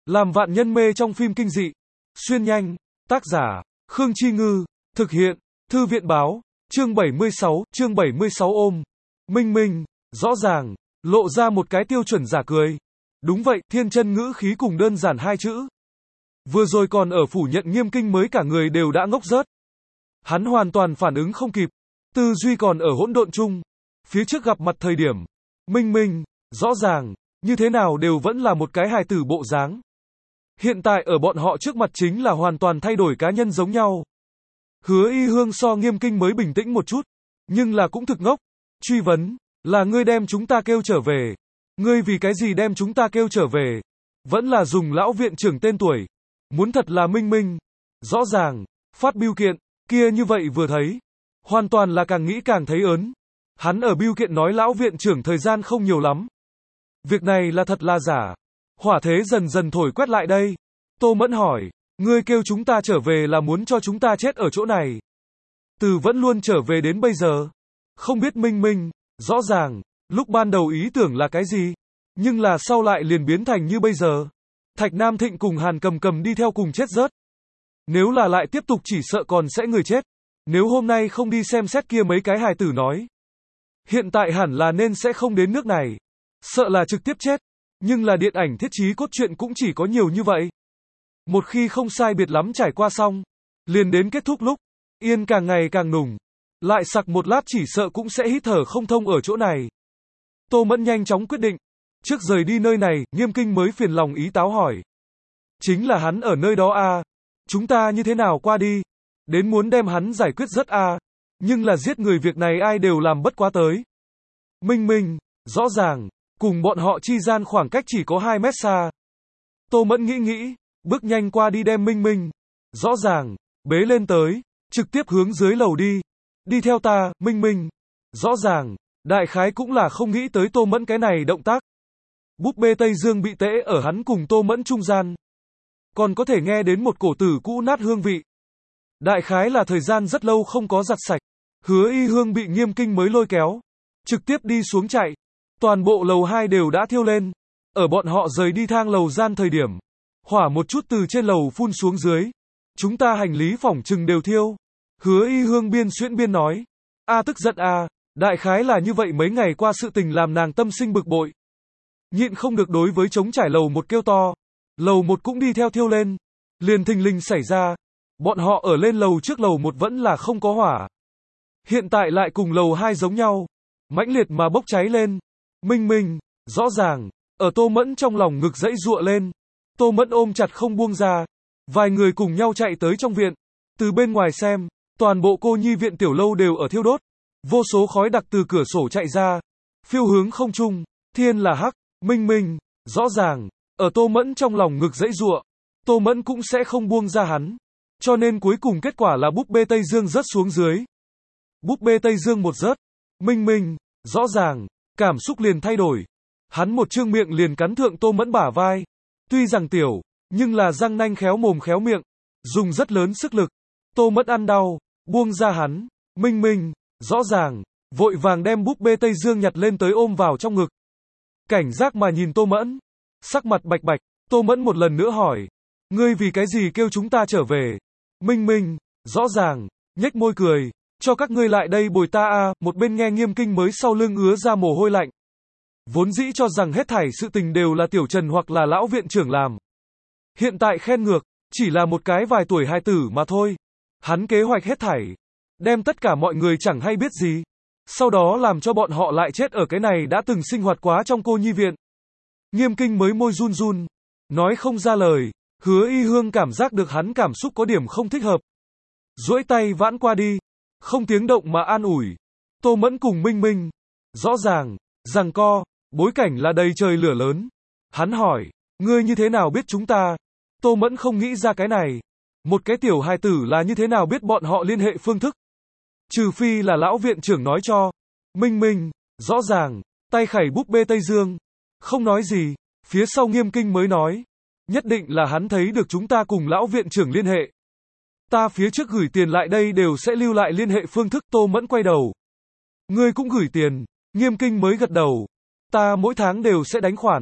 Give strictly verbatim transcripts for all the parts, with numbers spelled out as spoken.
Làm vạn nhân mê trong phim kinh dị. Xuyên nhanh. Tác giả, Khương Chi Ngư. Thực hiện, Thư viện báo. Chương bảy mươi sáu, chương bảy mươi sáu ôm. Minh Minh, rõ ràng, lộ ra một cái tiêu chuẩn giả cười. Đúng vậy, thiên chân ngữ khí cùng đơn giản hai chữ. Vừa rồi còn ở phủ nhận Nghiêm Kinh mới cả người đều đã ngốc rớt. Hắn hoàn toàn phản ứng không kịp. Tư duy còn ở hỗn độn chung. Phía trước gặp mặt thời điểm. Minh Minh, rõ ràng, như thế nào đều vẫn là một cái hài tử bộ dáng. Hiện tại ở bọn họ trước mặt chính là hoàn toàn thay đổi cá nhân giống nhau. Hứa Y Hương so Nghiêm Kinh mới bình tĩnh một chút, nhưng là cũng thực ngốc. Truy vấn, là ngươi đem chúng ta kêu trở về. Ngươi vì cái gì đem chúng ta kêu trở về? Vẫn là dùng lão viện trưởng tên tuổi. Muốn thật là Minh Minh. Rõ ràng, phát bưu kiện, kia như vậy vừa thấy. Hoàn toàn là càng nghĩ càng thấy ớn. Hắn ở bưu kiện nói lão viện trưởng thời gian không nhiều lắm. Việc này là thật là giả. Hỏa thế dần dần thổi quét lại đây. Tô Mẫn hỏi, ngươi kêu chúng ta trở về là muốn cho chúng ta chết ở chỗ này. Từ vẫn luôn trở về đến bây giờ. Không biết Minh Minh, rõ ràng, lúc ban đầu ý tưởng là cái gì, nhưng là sau lại liền biến thành như bây giờ. Thạch Nam Thịnh cùng Hàn Cầm Cầm đi theo cùng chết rớt. Nếu là lại tiếp tục chỉ sợ còn sẽ người chết. Nếu hôm nay không đi xem xét kia mấy cái hài tử nói. Hiện tại hẳn là nên sẽ không đến nước này. Sợ là trực tiếp chết. Nhưng là điện ảnh thiết trí cốt truyện cũng chỉ có nhiều như vậy. Một khi không sai biệt lắm trải qua xong, liền đến kết thúc lúc, yên càng ngày càng nùng. Lại sặc một lát chỉ sợ cũng sẽ hít thở không thông ở chỗ này. Tô Mẫn nhanh chóng quyết định. Trước rời đi nơi này, Nghiêm Kinh mới phiền lòng ý táo hỏi. Chính là hắn ở nơi đó à? Chúng ta như thế nào qua đi? Đến muốn đem hắn giải quyết rất à? Nhưng là giết người việc này ai đều làm bất quá tới. Minh Minh, rõ ràng, cùng bọn họ chi gian khoảng cách chỉ có hai mét xa. Tô Mẫn nghĩ nghĩ, bước nhanh qua đi đem Minh Minh. Rõ ràng, bế lên tới, trực tiếp hướng dưới lầu đi. Đi theo ta, Minh Minh. Rõ ràng, đại khái cũng là không nghĩ tới Tô Mẫn cái này động tác. Búp bê Tây Dương bị tễ ở hắn cùng Tô Mẫn trung gian. Còn có thể nghe đến một cổ tử cũ nát hương vị. Đại khái là thời gian rất lâu không có giặt sạch. Hứa Y Hương bị Nghiêm Kinh mới lôi kéo. Trực tiếp đi xuống chạy. Toàn bộ lầu hai đều đã thiêu lên. Ở bọn họ rời đi thang lầu gian thời điểm. Hỏa một chút từ trên lầu phun xuống dưới. Chúng ta hành lý phỏng chừng đều thiêu. Hứa Y Hương biên xuyễn biên nói. A tức giận a, đại khái là như vậy mấy ngày qua sự tình làm nàng tâm sinh bực bội. Nhịn không được đối với trống trải lầu một kêu to. Lầu một cũng đi theo thiêu lên. Liền thình lình xảy ra. Bọn họ ở lên lầu trước lầu một vẫn là không có hỏa. Hiện tại lại cùng lầu hai giống nhau. Mãnh liệt mà bốc cháy lên. Minh Minh, rõ ràng, ở Tô Mẫn trong lòng ngực dãy giụa lên. Tô Mẫn ôm chặt không buông ra. Vài người cùng nhau chạy tới trong viện. Từ bên ngoài xem, toàn bộ cô nhi viện tiểu lâu đều ở thiêu đốt. Vô số khói đặc từ cửa sổ chạy ra. Phiêu hướng không trung. Thiên là hắc. Minh Minh, rõ ràng, ở Tô Mẫn trong lòng ngực dãy giụa. Tô Mẫn cũng sẽ không buông ra hắn. Cho nên cuối cùng kết quả là búp bê Tây Dương rớt xuống dưới. Búp bê Tây Dương một rớt. Minh Minh, rõ ràng, cảm xúc liền thay đổi. Hắn một trương miệng liền cắn thượng Tô Mẫn bả vai. Tuy rằng tiểu, nhưng là răng nanh khéo mồm khéo miệng. Dùng rất lớn sức lực. Tô Mẫn ăn đau, buông ra hắn. Minh Minh, rõ ràng, vội vàng đem búp bê Tây Dương nhặt lên tới ôm vào trong ngực. Cảnh giác mà nhìn Tô Mẫn. Sắc mặt bạch bạch, Tô Mẫn một lần nữa hỏi. Ngươi vì cái gì kêu chúng ta trở về? Minh Minh, rõ ràng, nhếch môi cười. Cho các ngươi lại đây bồi ta a. Một bên nghe Nghiêm Kinh mới sau lưng ứa ra mồ hôi lạnh. Vốn dĩ cho rằng hết thảy sự tình đều là Tiểu Trần hoặc là lão viện trưởng làm. Hiện tại khen ngược, chỉ là một cái vài tuổi hài tử mà thôi. Hắn kế hoạch hết thảy. Đem tất cả mọi người chẳng hay biết gì. Sau đó làm cho bọn họ lại chết ở cái này đã từng sinh hoạt quá trong cô nhi viện. Nghiêm Kinh mới môi run run. Nói không ra lời. Hứa Y Hương cảm giác được hắn cảm xúc có điểm không thích hợp. Duỗi tay vãn qua đi. Không tiếng động mà an ủi. Tô Mẫn cùng Minh Minh. Rõ ràng, giằng co, bối cảnh là đầy trời lửa lớn. Hắn hỏi, ngươi như thế nào biết chúng ta? Tô Mẫn không nghĩ ra cái này. Một cái tiểu hài tử là như thế nào biết bọn họ liên hệ phương thức? Trừ phi là lão viện trưởng nói cho. Minh Minh, rõ ràng, tay khẩy búp bê Tây Dương. Không nói gì, phía sau Nghiêm Kinh mới nói. Nhất định là hắn thấy được chúng ta cùng lão viện trưởng liên hệ. Ta phía trước gửi tiền lại đây đều sẽ lưu lại liên hệ phương thức. Tô Mẫn quay đầu. Ngươi cũng gửi tiền. Nghiêm Kinh mới gật đầu. Ta mỗi tháng đều sẽ đánh khoản.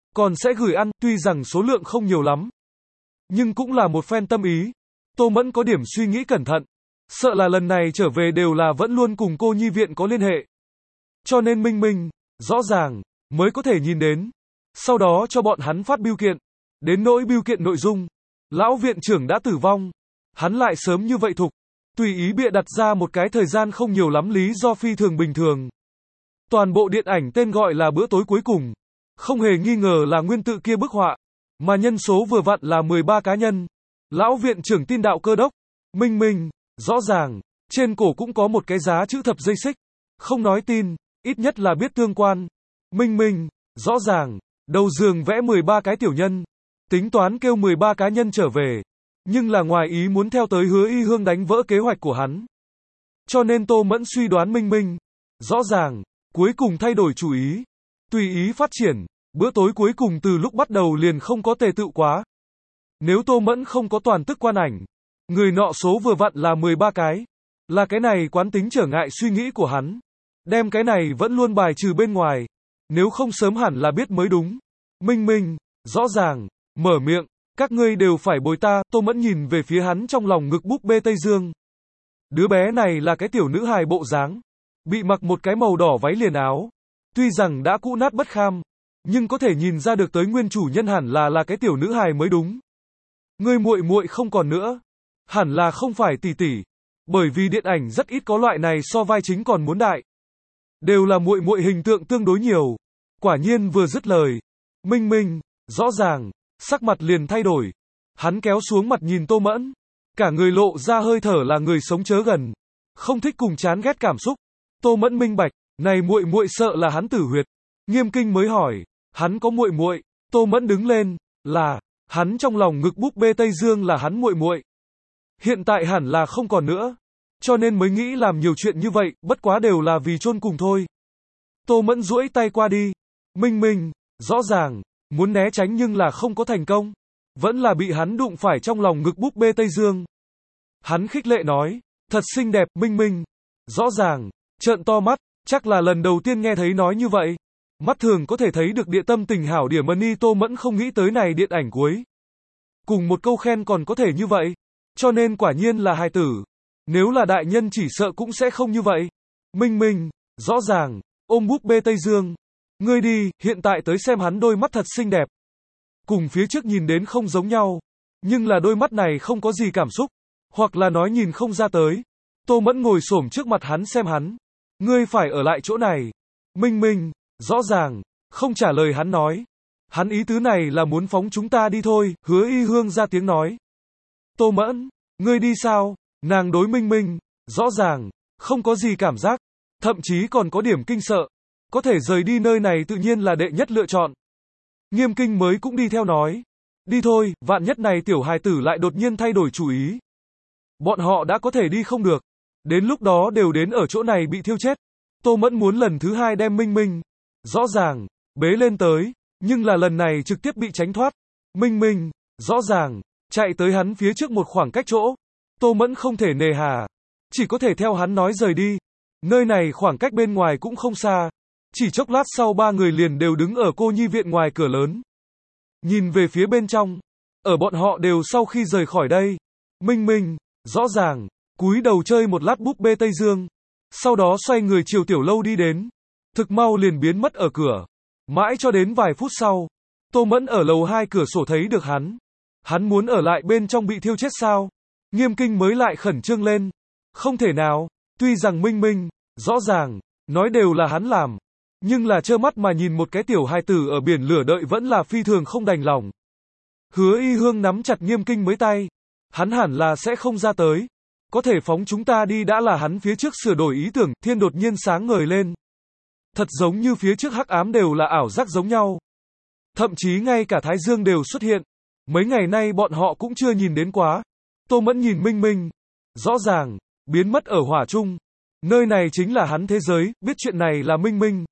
còn sẽ gửi ăn, tuy rằng số lượng không nhiều lắm. Nhưng cũng là một phen tâm ý. Tô Mẫn có điểm suy nghĩ cẩn thận. Sợ là lần này trở về đều là vẫn luôn cùng cô nhi viện có liên hệ. Cho nên minh minh, rõ ràng, mới có thể nhìn đến. Sau đó cho bọn hắn phát bưu kiện. Đến nỗi bưu kiện nội dung. Lão viện trưởng đã tử vong. Hắn lại sớm như vậy thục. Tùy ý bịa đặt ra một cái thời gian không nhiều lắm lý do phi thường bình thường. Toàn bộ điện ảnh tên gọi là Bữa tối cuối cùng. Không hề nghi ngờ là nguyên tự kia bức họa. Mà nhân số vừa vặn là mười ba cá nhân. Lão viện trưởng tin đạo cơ đốc. Minh minh, rõ ràng. Trên cổ cũng có một cái giá chữ thập dây xích. Không nói tin, ít nhất là biết tương quan. Minh minh, rõ ràng. Đầu giường vẽ mười ba cái tiểu nhân. Tính toán kêu mười ba cá nhân trở về. Nhưng là ngoài ý muốn theo tới Hứa Y Hương đánh vỡ kế hoạch của hắn. Cho nên Tô Mẫn suy đoán minh minh. Rõ ràng, cuối cùng thay đổi chủ ý. Tùy ý phát triển, bữa tối cuối cùng từ lúc bắt đầu liền không có tề tự quá. Nếu Tô Mẫn không có toàn tức quan ảnh, người nọ số vừa vặn là mười ba cái. Là cái này quán tính trở ngại suy nghĩ của hắn. Đem cái này vẫn luôn bài trừ bên ngoài. Nếu không sớm hẳn là biết mới đúng. Minh minh, rõ ràng, mở miệng. Các ngươi đều phải bồi ta. Tô Mẫn nhìn về phía hắn trong lòng ngực búp bê Tây Dương. Đứa bé này là cái tiểu nữ hài bộ dáng. Bị mặc một cái màu đỏ váy liền áo. Tuy rằng đã cũ nát bất kham. Nhưng có thể nhìn ra được tới nguyên chủ nhân hẳn là là cái tiểu nữ hài mới đúng. Ngươi muội muội không còn nữa. Hẳn là không phải tỷ tỷ. Bởi vì điện ảnh rất ít có loại này so vai chính còn muốn đại. Đều là muội muội hình tượng tương đối nhiều. Quả nhiên vừa dứt lời. Minh minh, rõ ràng. Sắc mặt liền thay đổi. Hắn kéo xuống mặt nhìn Tô Mẫn. Cả người lộ ra hơi thở là người sống chớ gần. Không thích cùng chán ghét cảm xúc. Tô Mẫn minh bạch. Này muội muội sợ là hắn tử huyệt. Nghiêm Kinh mới hỏi. Hắn có muội muội. Tô Mẫn đứng lên. Là. Hắn trong lòng ngực búp bê Tây Dương là hắn muội muội. Hiện tại hẳn là không còn nữa. Cho nên mới nghĩ làm nhiều chuyện như vậy. Bất quá đều là vì chôn cùng thôi. Tô Mẫn duỗi tay qua đi. Minh minh. Rõ ràng. Muốn né tránh nhưng là không có thành công. Vẫn là bị hắn đụng phải trong lòng ngực búp bê Tây Dương. Hắn khích lệ nói. Thật xinh đẹp, minh minh. Rõ ràng. Trợn to mắt. Chắc là lần đầu tiên nghe thấy nói như vậy. Mắt thường có thể thấy được địa tâm tình hảo điểm ân y. Tô Mẫn không nghĩ tới này điện ảnh cuối. Cùng một câu khen còn có thể như vậy. Cho nên quả nhiên là hài tử. Nếu là đại nhân chỉ sợ cũng sẽ không như vậy. Minh minh. Rõ ràng. Ôm búp bê Tây Dương. Ngươi đi, hiện tại tới xem hắn đôi mắt thật xinh đẹp. Cùng phía trước nhìn đến không giống nhau. Nhưng là đôi mắt này không có gì cảm xúc. Hoặc là nói nhìn không ra tới. Tô Mẫn ngồi xổm trước mặt hắn xem hắn. Ngươi phải ở lại chỗ này. Minh minh, rõ ràng, không trả lời hắn nói. Hắn ý tứ này là muốn phóng chúng ta đi thôi. Hứa Y Hương ra tiếng nói. Tô Mẫn, ngươi đi sao? Nàng đối minh minh, rõ ràng, không có gì cảm giác. Thậm chí còn có điểm kinh sợ. Có thể rời đi nơi này tự nhiên là đệ nhất lựa chọn. Nghiêm Kinh mới cũng đi theo nói. Đi thôi, vạn nhất này tiểu hài tử lại đột nhiên thay đổi chủ ý. Bọn họ đã có thể đi không được. Đến lúc đó đều đến ở chỗ này bị thiêu chết. Tô Mẫn muốn lần thứ hai đem Minh Minh. Rõ ràng, bế lên tới. Nhưng là lần này trực tiếp bị tránh thoát. Minh Minh, rõ ràng, chạy tới hắn phía trước một khoảng cách chỗ. Tô Mẫn không thể nề hà. Chỉ có thể theo hắn nói rời đi. Nơi này khoảng cách bên ngoài cũng không xa. Chỉ chốc lát sau ba người liền đều đứng ở cô nhi viện ngoài cửa lớn. Nhìn về phía bên trong. Ở bọn họ đều sau khi rời khỏi đây. Minh Minh, rõ ràng, cúi đầu chơi một lát búp bê Tây Dương. Sau đó xoay người chiều tiểu lâu đi đến. Thực mau liền biến mất ở cửa. Mãi cho đến vài phút sau. Tô Mẫn ở lầu hai cửa sổ thấy được hắn. Hắn muốn ở lại bên trong bị thiêu chết sao? Nghiêm Kinh mới lại khẩn trương lên. Không thể nào, tuy rằng Minh Minh, rõ ràng, nói đều là hắn làm. Nhưng là trơ mắt mà nhìn một cái tiểu hài tử ở biển lửa đợi vẫn là phi thường không đành lòng. Hứa Y Hương nắm chặt Nghiêm Kinh mấy tay. Hắn hẳn là sẽ không ra tới. Có thể phóng chúng ta đi đã là hắn phía trước sửa đổi ý tưởng, thiên đột nhiên sáng ngời lên. Thật giống như phía trước hắc ám đều là ảo giác giống nhau. Thậm chí ngay cả Thái Dương đều xuất hiện. Mấy ngày nay bọn họ cũng chưa nhìn đến quá. Tô Mẫn nhìn Minh Minh. Rõ ràng, biến mất ở hỏa trung. Nơi này chính là hắn thế giới, biết chuyện này là Minh Minh.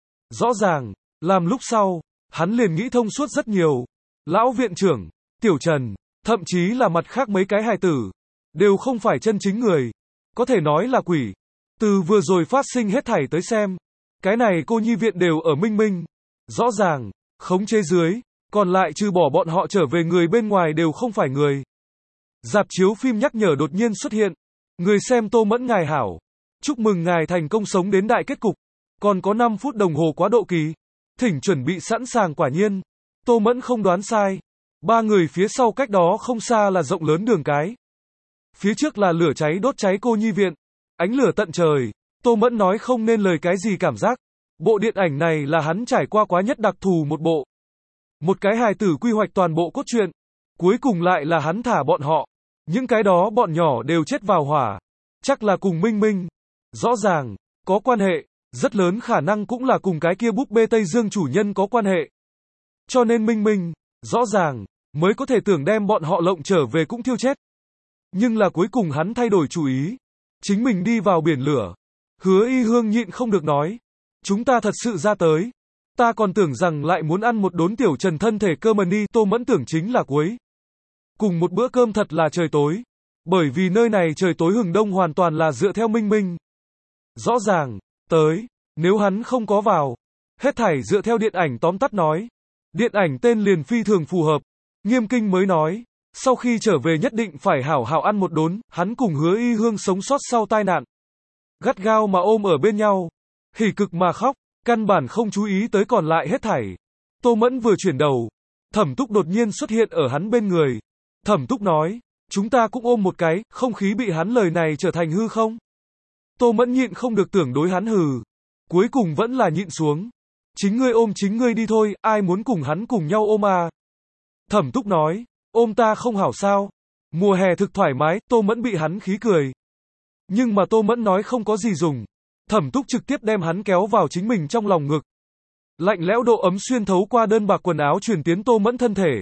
Rõ ràng, làm lúc sau, hắn liền nghĩ thông suốt rất nhiều. Lão viện trưởng, Tiểu Trần, thậm chí là mặt khác mấy cái hài tử, đều không phải chân chính người. Có thể nói là quỷ. Từ vừa rồi phát sinh hết thảy tới xem. Cái này cô nhi viện đều ở Minh Minh. Rõ ràng, khống chế dưới, còn lại trừ bỏ bọn họ trở về người bên ngoài đều không phải người. Rạp chiếu phim nhắc nhở đột nhiên xuất hiện. Người xem Tô Mẫn ngài hảo. Chúc mừng ngài thành công sống đến đại kết cục. Còn có năm phút đồng hồ quá độ kỳ. Thỉnh chuẩn bị sẵn sàng quả nhiên. Tô Mẫn không đoán sai. Ba người phía sau cách đó không xa là rộng lớn đường cái. Phía trước là lửa cháy đốt cháy cô nhi viện. Ánh lửa tận trời. Tô Mẫn nói không nên lời cái gì cảm giác. Bộ điện ảnh này là hắn trải qua quá nhất đặc thù một bộ. Một cái hài tử quy hoạch toàn bộ cốt truyện. Cuối cùng lại là hắn thả bọn họ. Những cái đó bọn nhỏ đều chết vào hỏa. Chắc là cùng Minh Minh. Rõ ràng, có quan hệ. Rất lớn khả năng cũng là cùng cái kia búp bê Tây Dương chủ nhân có quan hệ. Cho nên Minh Minh, rõ ràng, mới có thể tưởng đem bọn họ lộng trở về cũng thiêu chết. Nhưng là cuối cùng hắn thay đổi chủ ý. Chính mình đi vào biển lửa. Hứa Y Hương nhịn không được nói. Chúng ta thật sự ra tới. Ta còn tưởng rằng lại muốn ăn một đốn tiểu trần thân thể cơ mà đi. Tô Mẫn tưởng chính là cuối cùng một bữa cơm thật là trời tối. Bởi vì nơi này trời tối hừng đông hoàn toàn là dựa theo Minh Minh. Rõ ràng, tới, nếu hắn không có vào. Hết thảy dựa theo điện ảnh tóm tắt nói. Điện ảnh tên liền phi thường phù hợp. Nghiêm Kinh mới nói. Sau khi trở về nhất định phải hảo hảo ăn một đốn. Hắn cùng Hứa Y Hương sống sót sau tai nạn. Gắt gao mà ôm ở bên nhau. Hỉ cực mà khóc. Căn bản không chú ý tới còn lại hết thảy. Tô Mẫn vừa chuyển đầu. Thẩm Túc đột nhiên xuất hiện ở hắn bên người. Thẩm Túc nói. Chúng ta cũng ôm một cái. Không khí bị hắn lời này trở thành hư không? Tô Mẫn nhịn không được tưởng đối hắn hừ. Cuối cùng vẫn là nhịn xuống. Chính ngươi ôm chính ngươi đi thôi. Ai muốn cùng hắn cùng nhau ôm à? Thẩm Túc nói. Ôm ta không hảo sao? Mùa hè thực thoải mái. Tô Mẫn bị hắn khí cười. Nhưng mà Tô Mẫn nói không có gì dùng. Thẩm Túc trực tiếp đem hắn kéo vào chính mình trong lòng ngực. Lạnh lẽo độ ấm xuyên thấu qua đơn bạc quần áo truyền tiến Tô Mẫn thân thể.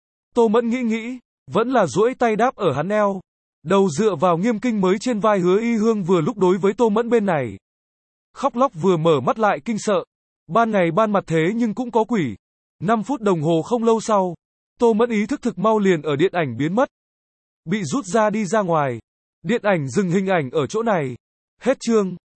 Tô Mẫn nghĩ nghĩ, vẫn là duỗi tay đáp ở hắn eo. Đầu dựa vào Nghiêm Kinh mới trên vai Hứa Y Hương vừa lúc đối với Tô Mẫn bên này. Khóc lóc vừa mở mắt lại kinh sợ. Ban ngày ban mặt thế nhưng cũng có quỷ. năm phút đồng hồ không lâu sau. Tô Mẫn ý thức thực mau liền ở điện ảnh biến mất. Bị rút ra đi ra ngoài. Điện ảnh dừng hình ảnh ở chỗ này. Hết chương.